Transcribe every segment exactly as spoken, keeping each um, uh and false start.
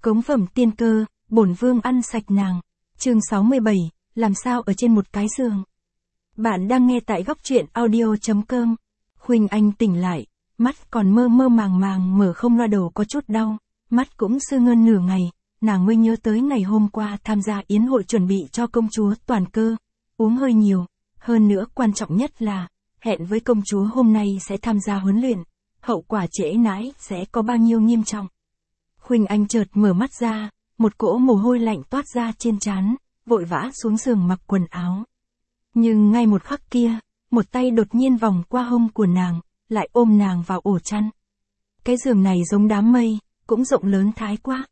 Cống phẩm tiên cơ, bổn vương ăn sạch nàng. Chương sáu mươi bảy, làm sao ở trên một cái giường. Bạn đang nghe tại góc truyện audio chấm com. Khuynh Anh tỉnh lại, mắt còn mơ mơ màng màng mở không loa đầu có chút đau, mắt cũng sưng ngơn nửa ngày, nàng mới nhớ tới ngày hôm qua tham gia yến hội chuẩn bị cho công chúa Toàn Cơ, uống hơi nhiều, hơn nữa quan trọng nhất là, hẹn với công chúa hôm nay sẽ tham gia huấn luyện, hậu quả trễ nãi sẽ có bao nhiêu nghiêm trọng. Khuynh Anh chợt mở mắt ra, một cỗ mồ hôi lạnh toát ra trên trán, vội vã xuống giường mặc quần áo. Nhưng ngay một khắc kia, một tay đột nhiên vòng qua hông của nàng, lại ôm nàng vào ổ chăn. Cái giường này giống đám mây, cũng rộng lớn thái quá.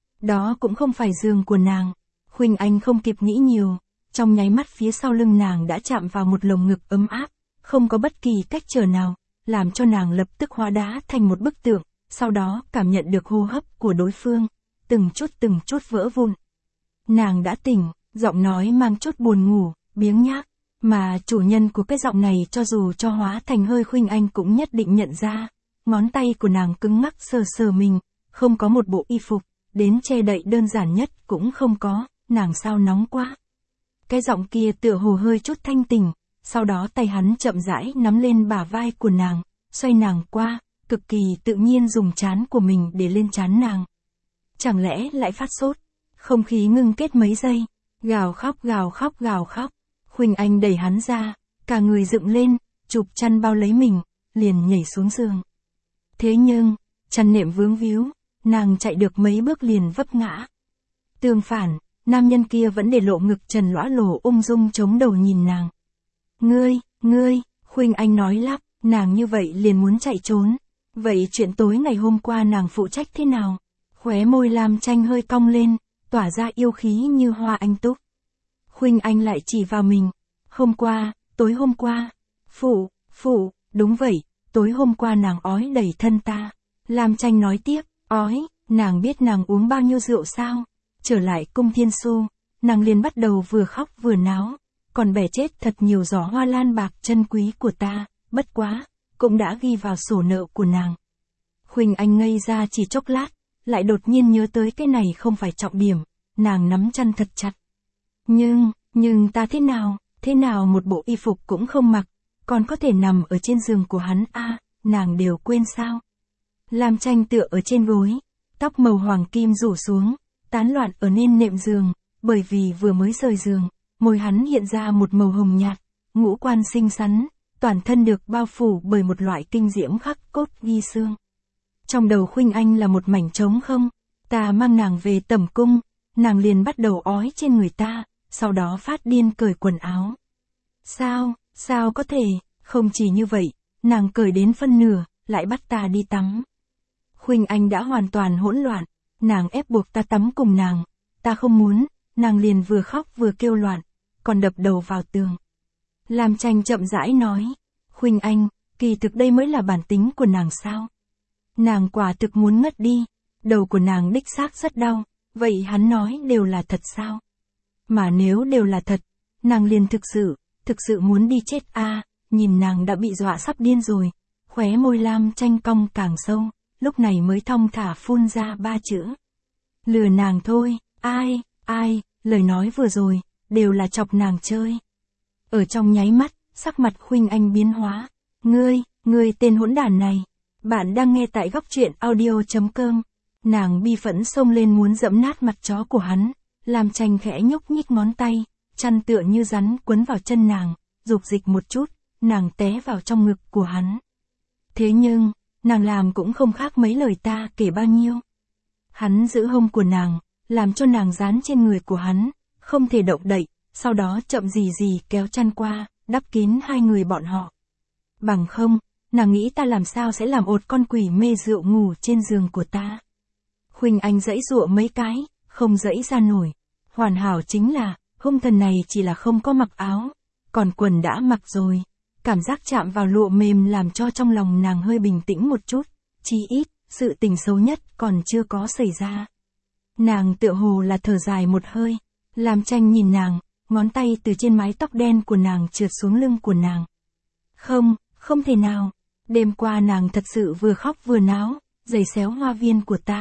Đó cũng không phải giường của nàng. Khuynh Anh không kịp nghĩ nhiều, trong nháy mắt phía sau lưng nàng đã chạm vào một lồng ngực ấm áp, không có bất kỳ cách trở nào, làm cho nàng lập tức hóa đá thành một bức tượng, sau đó cảm nhận được hô hấp của đối phương, từng chút từng chút vỡ vụn. Nàng đã tỉnh, giọng nói mang chút buồn ngủ, biếng nhác, mà chủ nhân của cái giọng này cho dù cho hóa thành hơi Khuynh Anh cũng nhất định nhận ra. Ngón tay của nàng cứng ngắc sờ sờ mình, không có một bộ y phục, đến che đậy đơn giản nhất cũng không có, nàng sao nóng quá. Cái giọng kia tựa hồ hơi chút thanh tỉnh, sau đó tay hắn chậm rãi nắm lên bả vai của nàng, xoay nàng qua, cực kỳ tự nhiên dùng trán của mình để lên trán nàng. Chẳng lẽ lại phát sốt? Không khí ngưng kết mấy giây, gào khóc gào khóc gào khóc. Khuynh Anh đẩy hắn ra, cả người dựng lên, chụp chăn bao lấy mình, liền nhảy xuống giường. Thế nhưng, chăn nệm vướng víu, nàng chạy được mấy bước liền vấp ngã. Tương phản, nam nhân kia vẫn để lộ ngực trần lõa lồ ung dung chống đầu nhìn nàng. Ngươi, ngươi, Khuynh Anh nói lắp, nàng như vậy liền muốn chạy trốn. Vậy chuyện tối ngày hôm qua nàng phụ trách thế nào? Khóe môi Lam Tranh hơi cong lên, tỏa ra yêu khí như hoa anh túc. Khuynh Anh lại chỉ vào mình. Hôm qua, tối hôm qua. Phụ, phụ, đúng vậy, tối hôm qua nàng ói đầy thân ta. Lam Tranh nói tiếp, ói, nàng biết nàng uống bao nhiêu rượu sao? Trở lại cung Thiên Su, nàng liền bắt đầu vừa khóc vừa náo, còn bẻ chết thật nhiều giỏ hoa lan bạc chân quý của ta, bất quá, cũng đã ghi vào sổ nợ của nàng. Khuynh Anh ngây ra chỉ chốc lát, lại đột nhiên nhớ tới cái này không phải trọng điểm, nàng nắm chăn thật chặt. Nhưng, nhưng ta thế nào, thế nào một bộ y phục cũng không mặc, còn có thể nằm ở trên giường của hắn a à, nàng đều quên sao. Lam Tranh tựa ở trên gối, tóc màu hoàng kim rủ xuống, tán loạn ở nên nệm giường, bởi vì vừa mới rời giường, môi hắn hiện ra một màu hồng nhạt, ngũ quan xinh xắn, toàn thân được bao phủ bởi một loại kinh diễm khắc cốt ghi xương. Trong đầu Khuynh Anh là một mảnh trống không, ta mang nàng về tẩm cung, nàng liền bắt đầu ói trên người ta, sau đó phát điên cởi quần áo. Sao, sao có thể, không chỉ như vậy, nàng cởi đến phân nửa, lại bắt ta đi tắm. Khuynh Anh đã hoàn toàn hỗn loạn, nàng ép buộc ta tắm cùng nàng, ta không muốn, nàng liền vừa khóc vừa kêu loạn, còn đập đầu vào tường. Lam Tranh chậm rãi nói, Khuynh Anh, kỳ thực đây mới là bản tính của nàng sao? Nàng quả thực muốn ngất đi, đầu của nàng đích xác rất đau, vậy hắn nói đều là thật sao? Mà nếu đều là thật, nàng liền thực sự, thực sự muốn đi chết a à, nhìn nàng đã bị dọa sắp điên rồi, khóe môi Lam Tranh cong càng sâu, lúc này mới thong thả phun ra ba chữ. Lừa nàng thôi, ai, ai, lời nói vừa rồi, đều là chọc nàng chơi. Ở trong nháy mắt, sắc mặt Khuynh Anh biến hóa. Ngươi, ngươi tên hỗn đản này. Bạn đang nghe tại góc truyện audio chấm com. Nàng bi phẫn xông lên muốn dẫm nát mặt chó của hắn. Lam Tranh khẽ nhúc nhích ngón tay, chăn tựa như rắn quấn vào chân nàng, dục dịch một chút, nàng té vào trong ngực của hắn. Thế nhưng, nàng làm cũng không khác mấy lời ta kể bao nhiêu. Hắn giữ hông của nàng, làm cho nàng dán trên người của hắn, không thể động đậy, sau đó chậm gì gì kéo chăn qua, đắp kín hai người bọn họ. Bằng không, nàng nghĩ ta làm sao sẽ làm ột con quỷ mê rượu ngủ trên giường của ta. Khuynh Anh giãy giụa mấy cái, không giãy ra nổi. Hoàn hảo chính là, hung thần này chỉ là không có mặc áo, còn quần đã mặc rồi. Cảm giác chạm vào lụa mềm làm cho trong lòng nàng hơi bình tĩnh một chút, chí ít, sự tình xấu nhất còn chưa có xảy ra. Nàng tựa hồ là thở dài một hơi, Lam Tranh nhìn nàng, ngón tay từ trên mái tóc đen của nàng trượt xuống lưng của nàng. Không, không thể nào, đêm qua nàng thật sự vừa khóc vừa náo, giày xéo hoa viên của ta,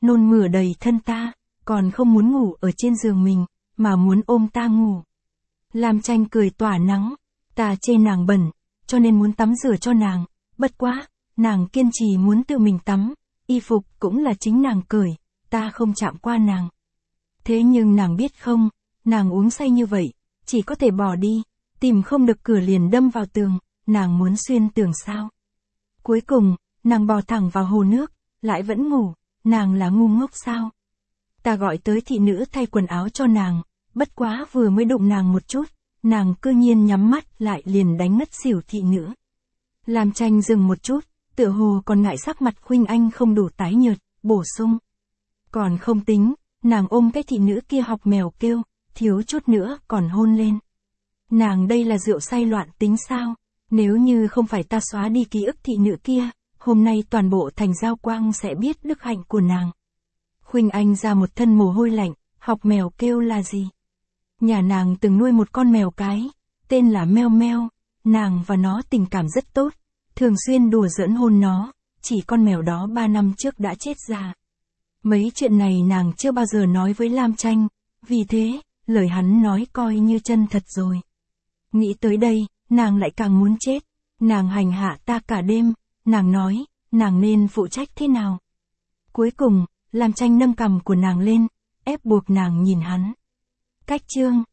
nôn mửa đầy thân ta, còn không muốn ngủ ở trên giường mình, mà muốn ôm ta ngủ. Lam Tranh cười tỏa nắng, ta chê nàng bẩn, cho nên muốn tắm rửa cho nàng, bất quá, nàng kiên trì muốn tự mình tắm, y phục cũng là chính nàng cởi, ta không chạm qua nàng. Thế nhưng nàng biết không, nàng uống say như vậy, chỉ có thể bỏ đi, tìm không được cửa liền đâm vào tường, nàng muốn xuyên tường sao. Cuối cùng, nàng bò thẳng vào hồ nước, lại vẫn ngủ, nàng là ngu ngốc sao. Ta gọi tới thị nữ thay quần áo cho nàng, bất quá vừa mới đụng nàng một chút, nàng cư nhiên nhắm mắt lại liền đánh ngất xỉu thị nữ. Lam Tranh dừng một chút, tựa hồ còn ngại sắc mặt Khuynh Anh không đủ tái nhợt, bổ sung. Còn không tính, nàng ôm cái thị nữ kia học mèo kêu, thiếu chút nữa còn hôn lên. Nàng đây là rượu say loạn tính sao? Nếu như không phải ta xóa đi ký ức thị nữ kia, hôm nay toàn bộ thành Giao Quang sẽ biết đức hạnh của nàng. Khuynh Anh ra một thân mồ hôi lạnh, học mèo kêu là gì? Nhà nàng từng nuôi một con mèo cái, tên là Meo Meo, nàng và nó tình cảm rất tốt, thường xuyên đùa giỡn hôn nó, chỉ con mèo đó ba năm trước đã chết già. Mấy chuyện này nàng chưa bao giờ nói với Lam Tranh, vì thế, lời hắn nói coi như chân thật rồi. Nghĩ tới đây, nàng lại càng muốn chết, nàng hành hạ ta cả đêm, nàng nói, nàng nên phụ trách thế nào. Cuối cùng, Lam Tranh nâng cằm của nàng lên, ép buộc nàng nhìn hắn. Cách chương